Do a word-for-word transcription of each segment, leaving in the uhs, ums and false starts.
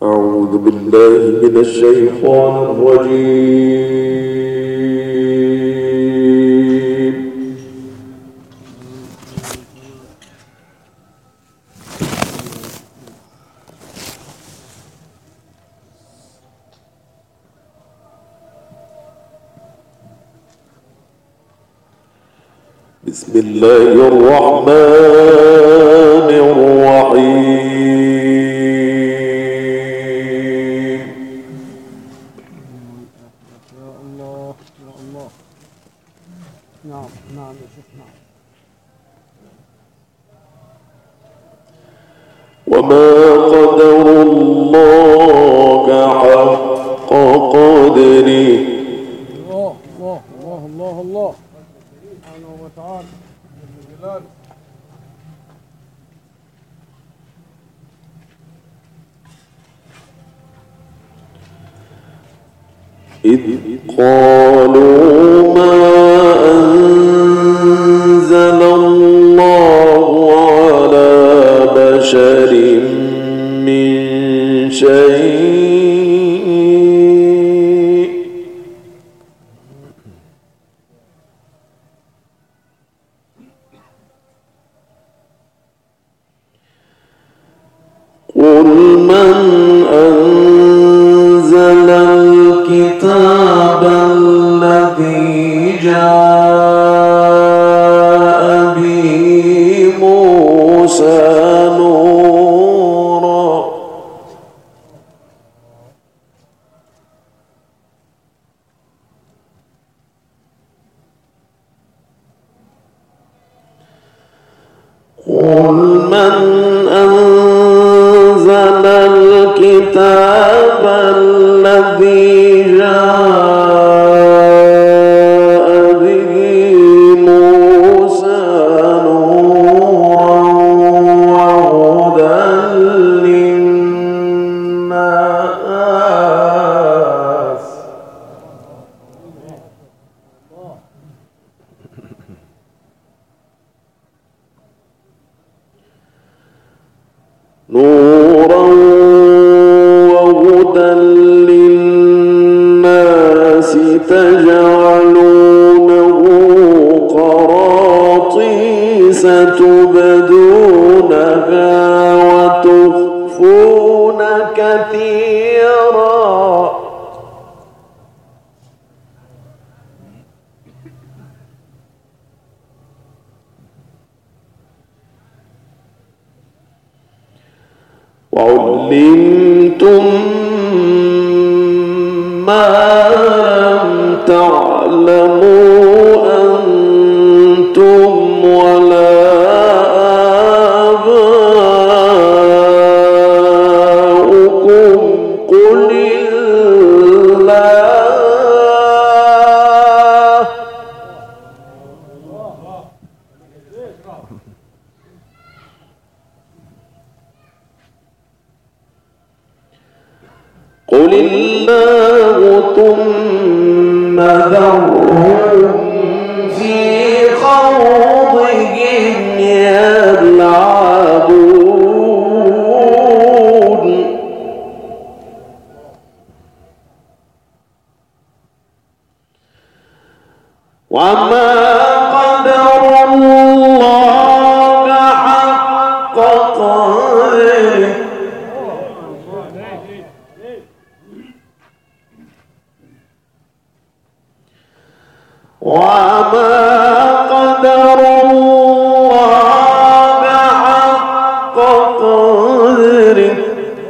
أعوذ بالله من الشيطان الرجيم. بسم الله الرحمن الرحيم. يا الله يا الله. نعم نعم يا شيخ نعم. وما قدر الله حق قدره. الله الله الله الله الله سبحانه وتعالى جل جلاله. إذ قالوا ما أنزل الله على بشر من شيء قل من أنزل الكتاب الذي جاء به موسى نورا قل من أنزل الكتاب الذي جاء به موسى نورا وهدى للناس نورا وهدى للناس تجعلونه قراطيس تبدونها وتخفون كثيرا وعلمتم ما لم تعلموا أنتم ولا آباؤكم قل الله قل الله ثم ذرهم في خوضهم يلعبون وما قدر الله حق قدره وما قدر الله حق قدره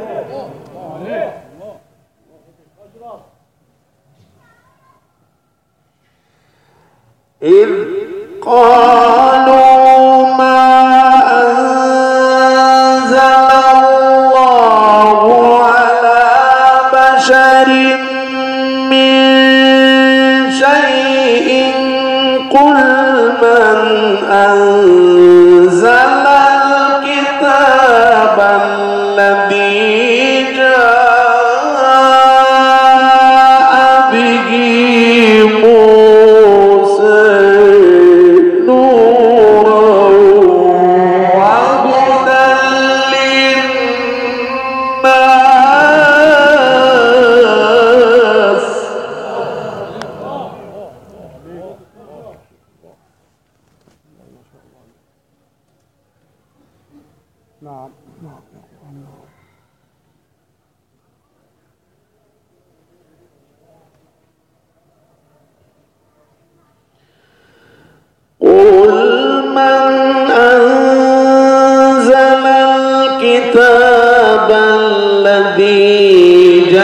إذ قالوا ما أنزل الله على بشر من شيء قل من أنزل الكتاب الذي جاء به موسى نورا وهدى للناس نعم نعم. قل من أنزل الكتاب الذي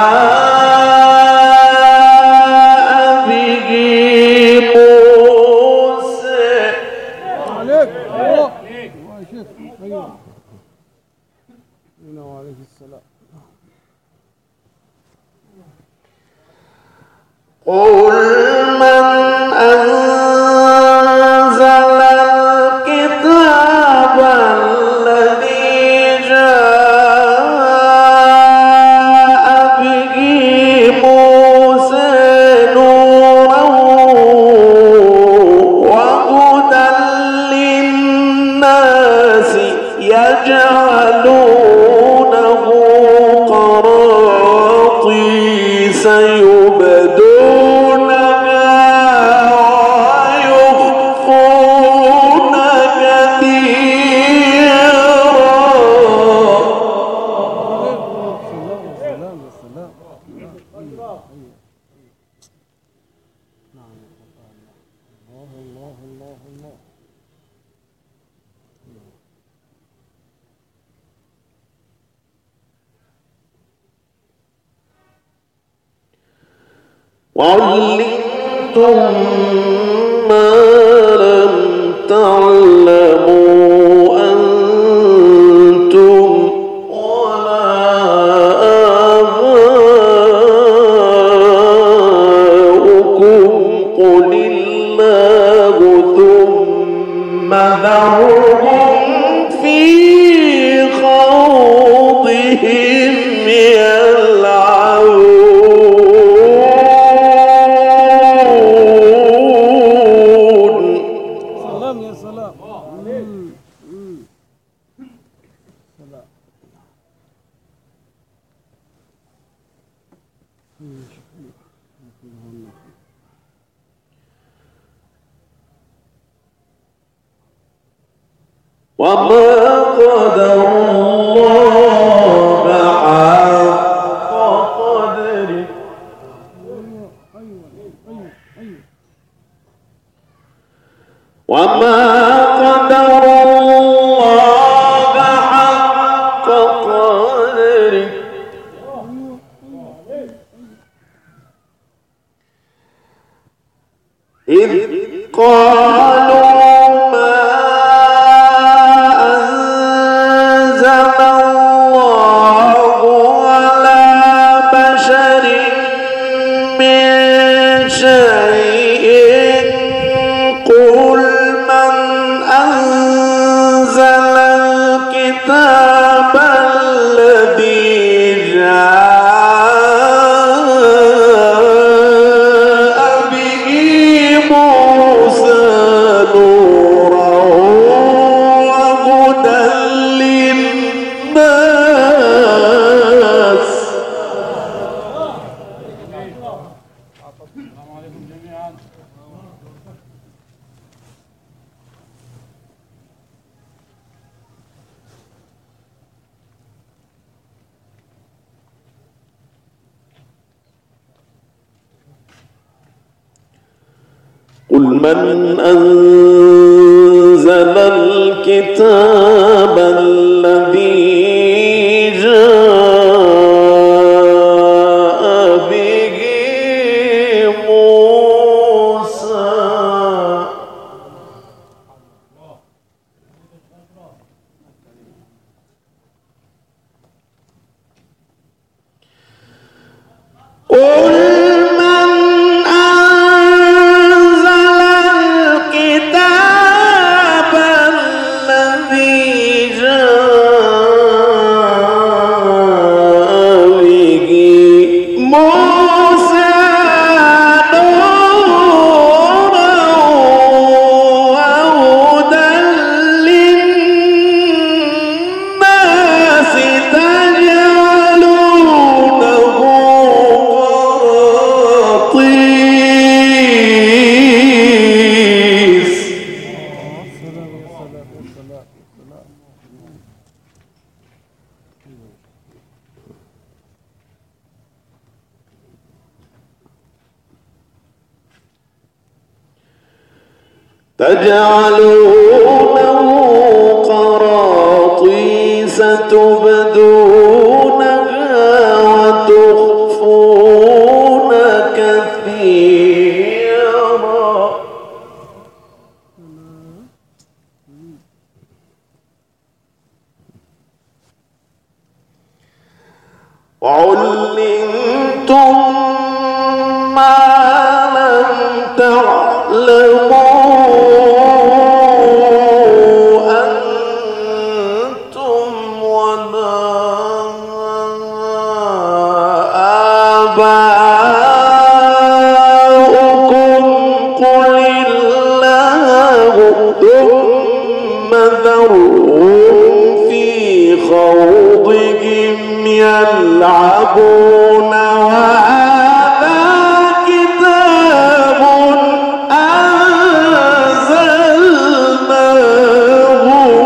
جاء به موسى عليك الله الله يا شيخ. ايوه عليه السلام. قل من أنزل الكتاب الذي جاء به موسى نورا وهدى للناس يجعلونه قراطيس يبدونها ويخفون كثيرا. سلام سلام سلام. نعم الله الله الله الله. وعلمتم ما لم تعلموا أنتم ولا آباؤكم قل الله ثم ذرهم في خوضهم يلعبون. يا سلام. مم. مم. سلام. وما قدر الله حق قدره. وما قدر الله حق قدره إذ قالوا ما أنزل الله على بشر من شيء. قل من أنزل الكتاب الذي جاء به موسى نورا وهدى للناس. السلام عليكم جميعا. قل من أنزل الكتاب الذي جاء به موسى قل من أنزل الكتاب الذي جاء به موسى نورا تجعلونه قراطيس تبدونها وتخفون كثيرا وعلمتم ما لم تعلموا خوضهم يلعبون وهذا كتاب أنزلناه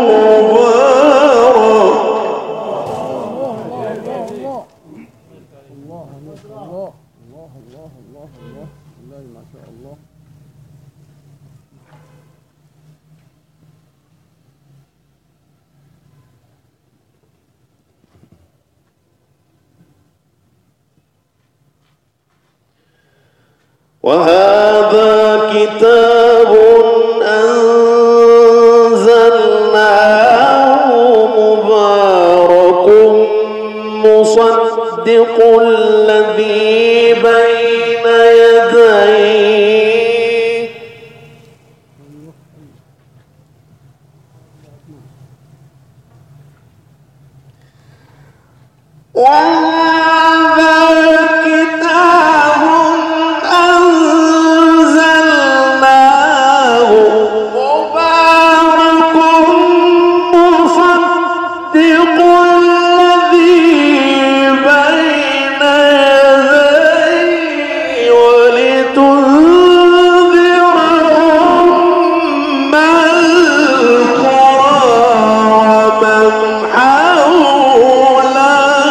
مبارك. الله الله الله الله الله الله الله ما شاء الله. وهذا كتاب أنزلناه مبارك مصدق الذي بين يديه وهذا كتاب أنزلناه مبارك مصدق الذي بين يديه ولتنذر أم القرى ومن حولها.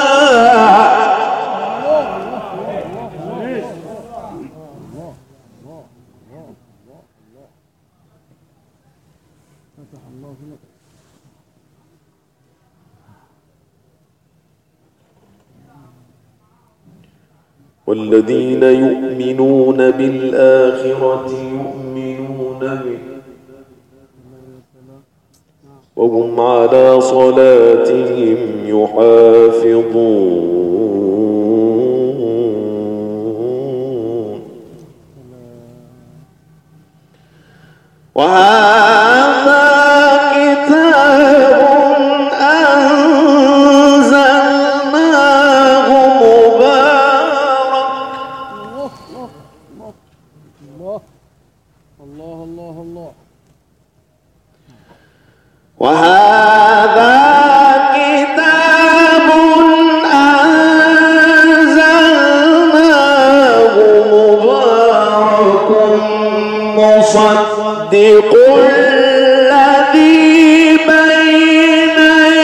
والذين يؤمنون بالآخرة يؤمنون به وهم على صلاتهم يحافظون. وهذا كتاب أنزلناه مبارك. الله الله الله. وهذا كتاب أنزلناه مبارك مصدق الذي بين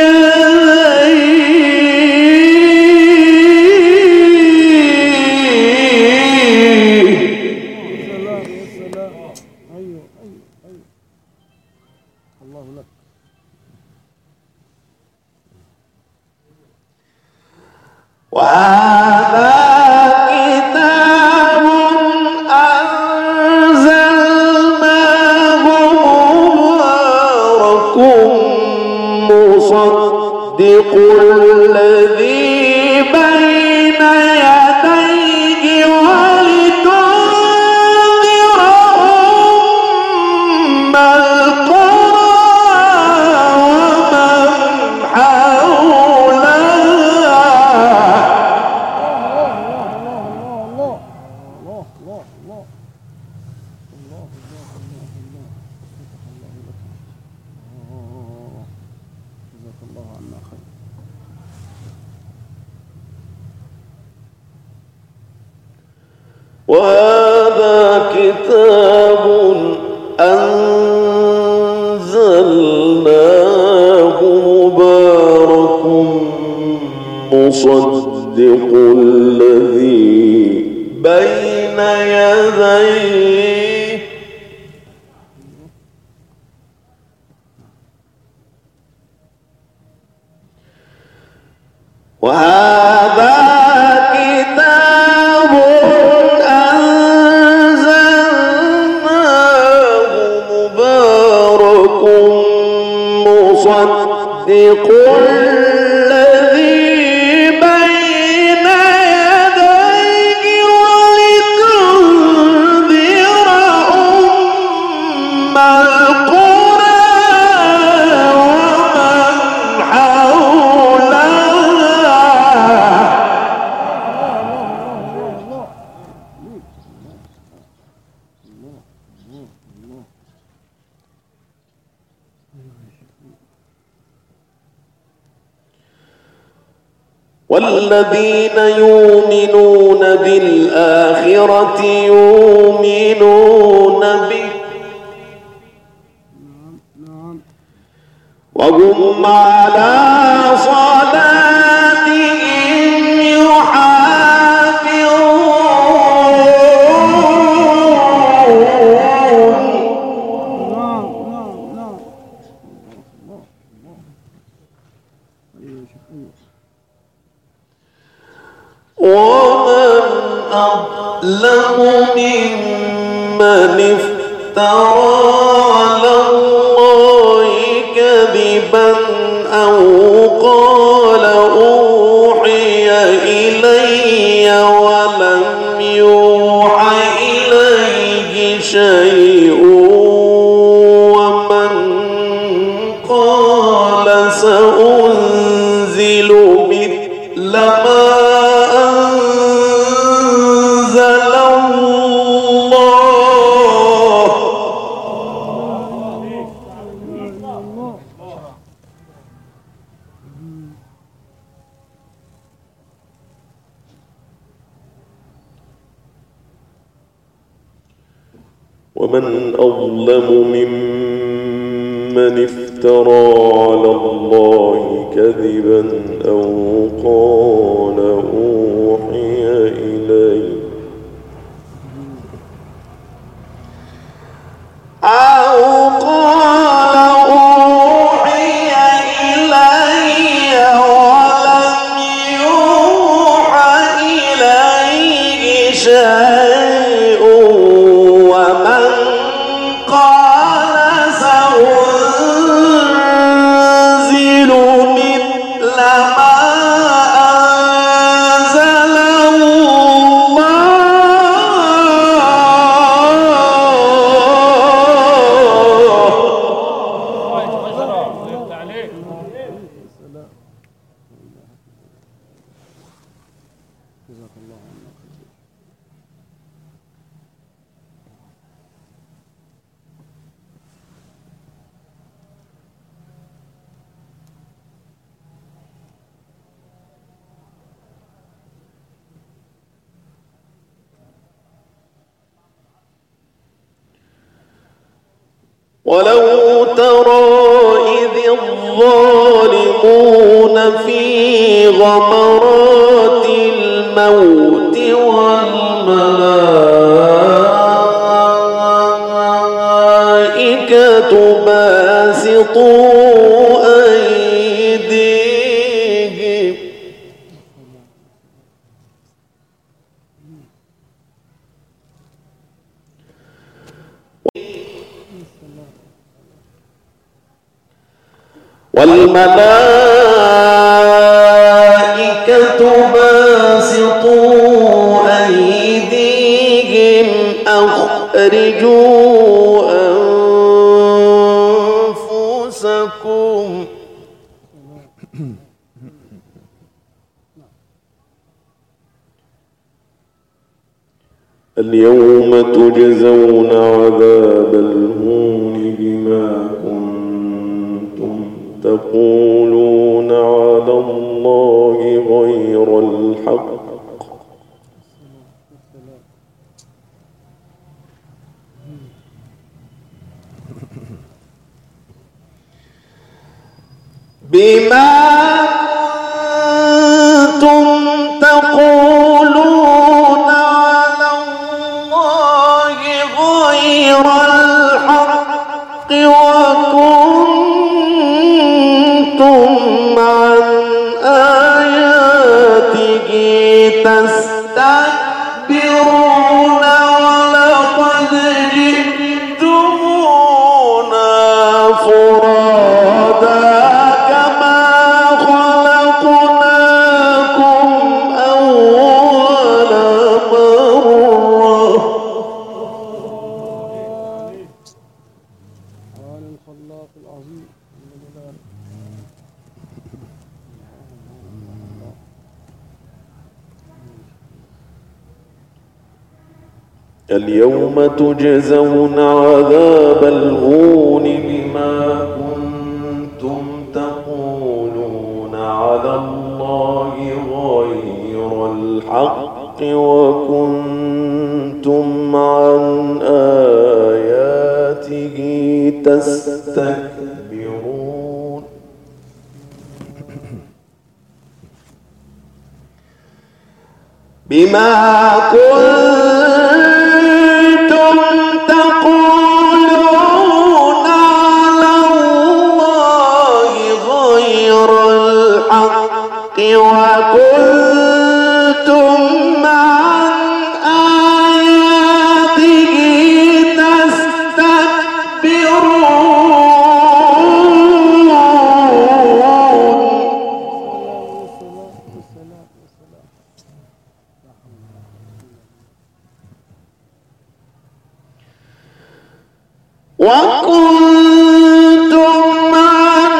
يديه. سلام يا سلام. أيوه أيوه أيوه الله لك. وهذا كتاب أنزلناه مبارك مصدق الذي بين يديه ولتنذر أم القرى ومن حولها. وهذا كتاب أنزلناه مبارك مصدق الذي بين يديه وهذا كتاب أنزلناه مبارك مصدق الذي بين يديه ولتنذر أم القرى ومن حولها. والذين يؤمنون بالآخرة يؤمنون به وهم على صلاتهم يحافظون. ومن أظلم ممن افترى على الله كذبا أو قال أوحي إلي ولم يوحى إليه شيء ومن قال سأنزل مثل ما ومن أظلم ممن افترى على الله كذبا أو قال أوحي إلي أو قال أوحي إلي ولم يوحى إليه شيء ومن قال سأنزل مثل ما أنزل ولو ترى إذ الظالمون في غمرات الموت والملائكة باسطوا أيديهم والملائكة باسطوا أيديهم أخرجوا أنفسكم اليوم تجزون عذاب الهون بما كنتم تقولون على الله غير الحق بما كنتم تقولون على الله غير الحق وكنتم عن آياته اليوم تجزون عذاب الهون بما كنتم تقولون على الله غير الحق وكنتم عن آياته تستكبرون بما كنتم تقولون على الله غير الحق وكنتم عن آياته وكنتم عن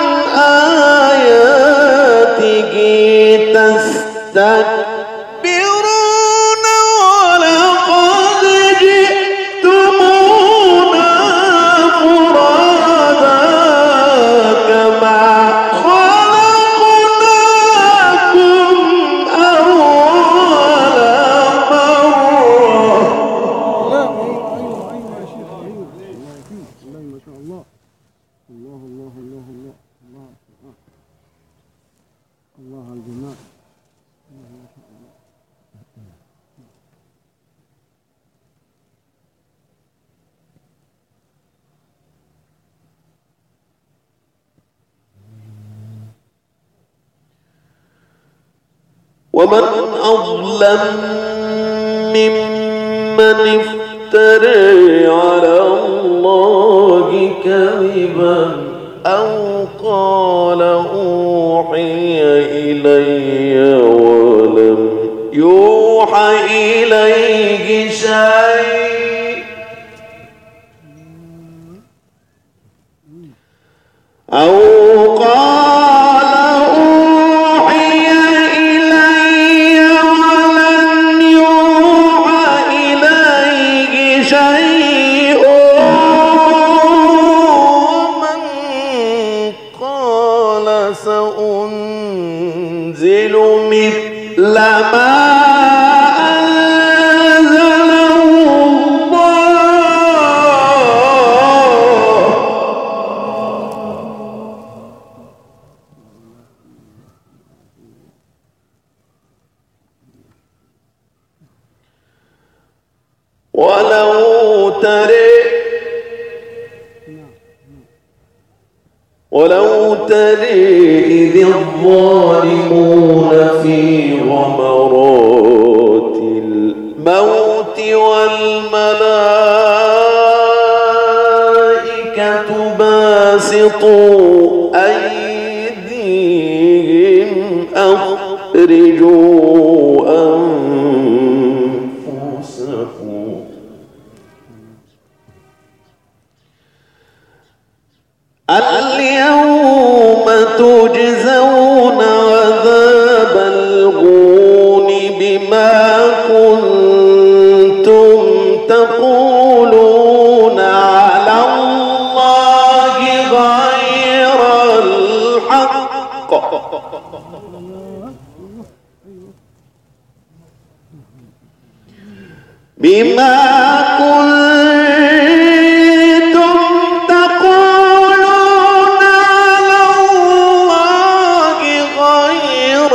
آياته تستكبرون ولقد جئتمونا فرادا كما خلقناكم أول مرة. الله الله الله الله الله الله على الجماعة. الله ما شاء الله. ومن أظلم ممن افترى على الله كذبا أو قال أوحي إلي ولم يوحى إليه شيء أو قال أوحي إلي ولم يوحى إليه شيء ومن قال سأنزل مثل ما ولو ترى ولو ترى إذ الظالمون في غمرات الموت والملائكة باسطوا أيديهم أخرجوا أنفسكم اليوم تجزون عذاب الهون بما كنتم تقولون على الله غير الحق بما كنتم تقولون على الله غير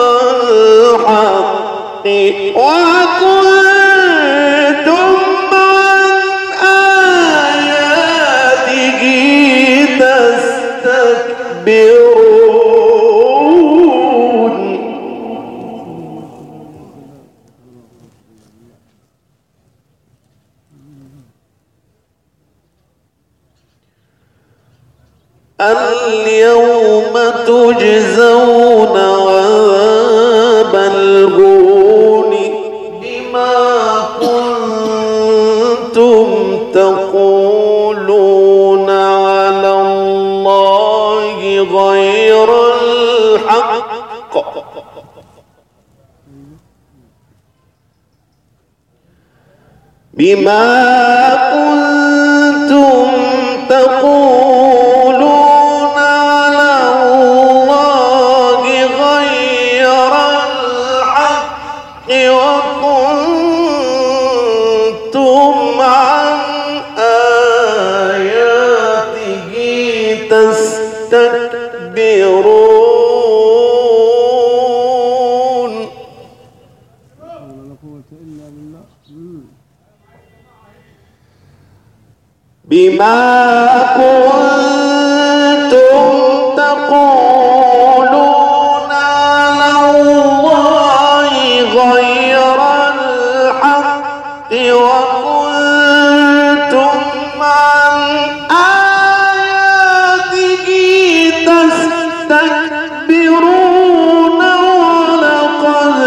الحق وكنتم عن آياته تستكبرون اليوم تجزون عذاب الهون بما كنتم تقولون على الله غير الحق بما كنتم تقولون على الله غير الحق وكنتم عن آياته تستكبرون. لا قوة إلا بالله. بما كنتم تقولون على الله غير الحق وكنتم عن آياته تستكبرون ولقد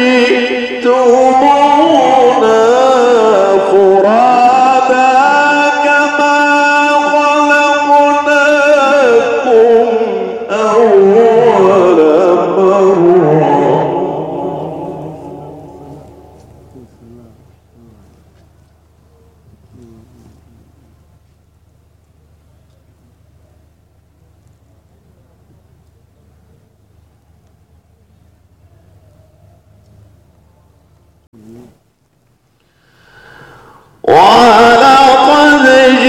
جئتمونا فرادا ولقد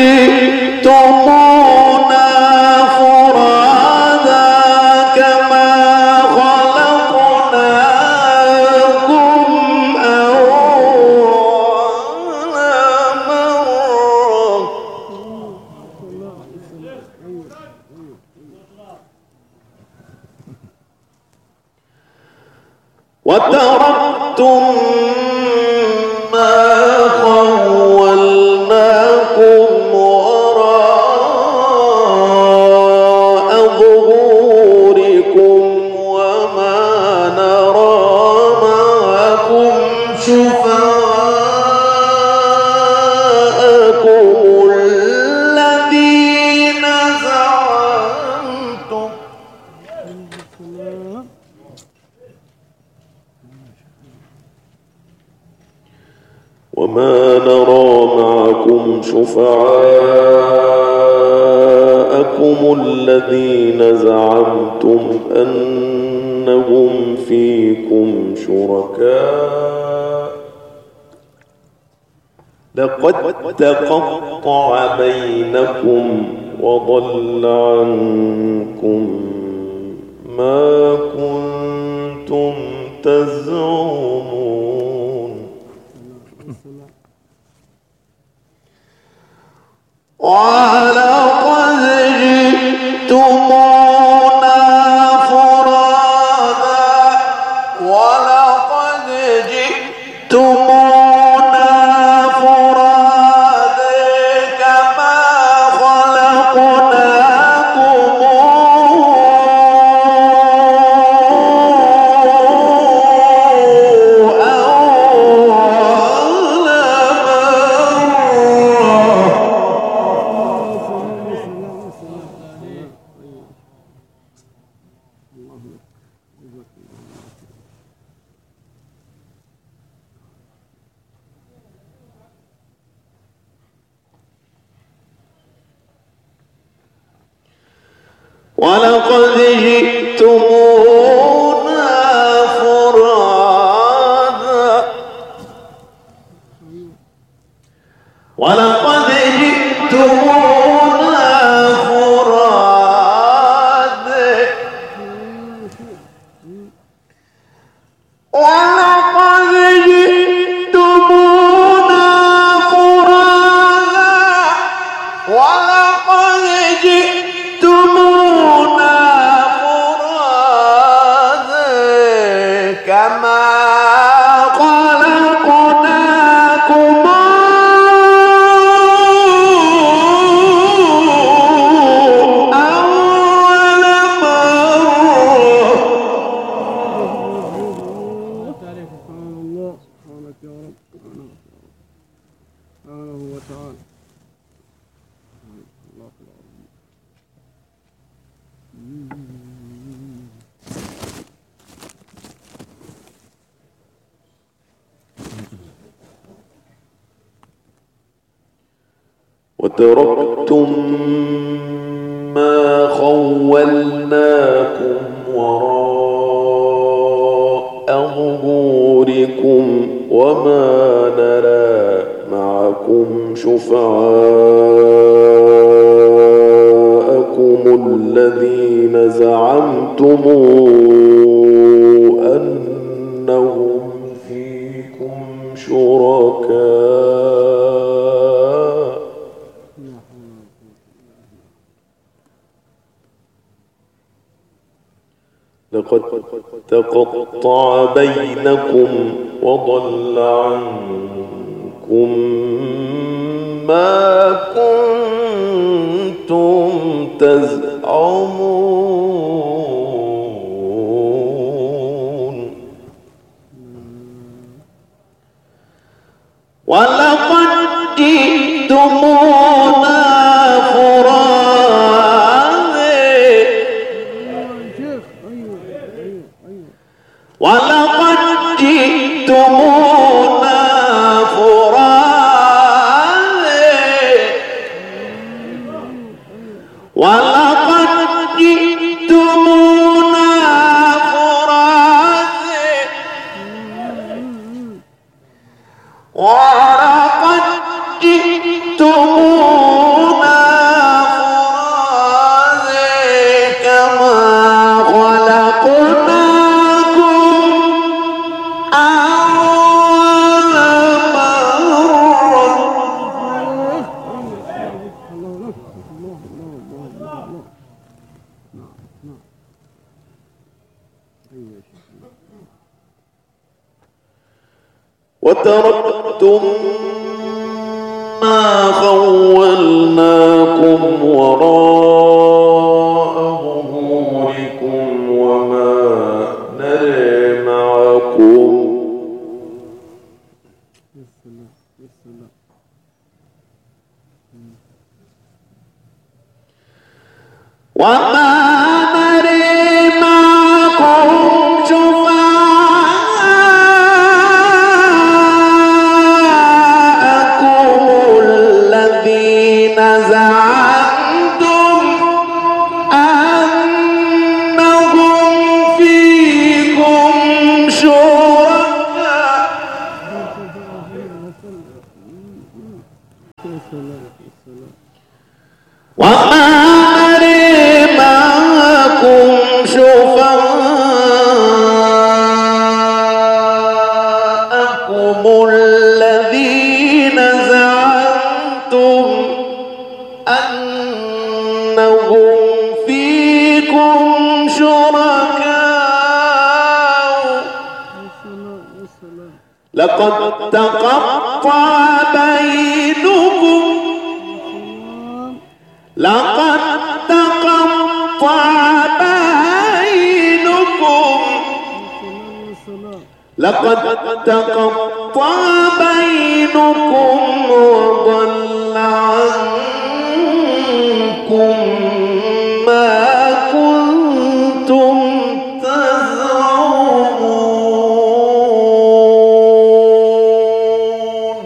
جئتمونا فرادا كما خلقناكم أول مرة وتركتم ما خولناكم وراء ظهوركم وما نرى معكم شفعاءكم الذين زعمتم وما نرى معكم شفعاءكم الذين زعمتم أنهم فيكم شركاء لقد تقطع بينكم وضل عنكم ما كنتم تزعمون. ولقد جئتمونا فرادا ولقد جئتمونا فرادا كما خلقناكم ولقد جئتمونا فرادا ولقد جئتمونا فرادا ولقد جئتمونا فرادا ولقد جئتمونا فرادا كما خلقناكم أول مرة. سبحان الله سبحانك يا رب سبحانه وتعالى. الله أكبر. وتركتم ما خولناكم وراء ظهوركم وما نرى معكم شفعاءكم الذين زعمتم أنهم فيكم شركاء لقد تقطع بينكم وضل عنكم ما كنتم تزعمون ولقد جئتمونا ولقد جئتمونا فرادا ولقد جئتمونا فرادا ولقد جئتمونا فرادا كما خلقنا وتركتم ما خولناكم وراء ظهوركم وما نرى معكم وما نرى معكم وما نرى معكم شفعاءكم الذين زعمتم أنهم فيكم شركاء لقد تقطع بينكم لقد تقطع بينكم لقد تقطع بينكم وضل عنكم ما كنتم تزعمون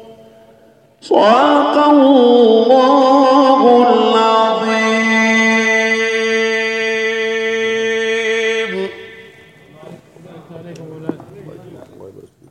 صدق الله العظيم.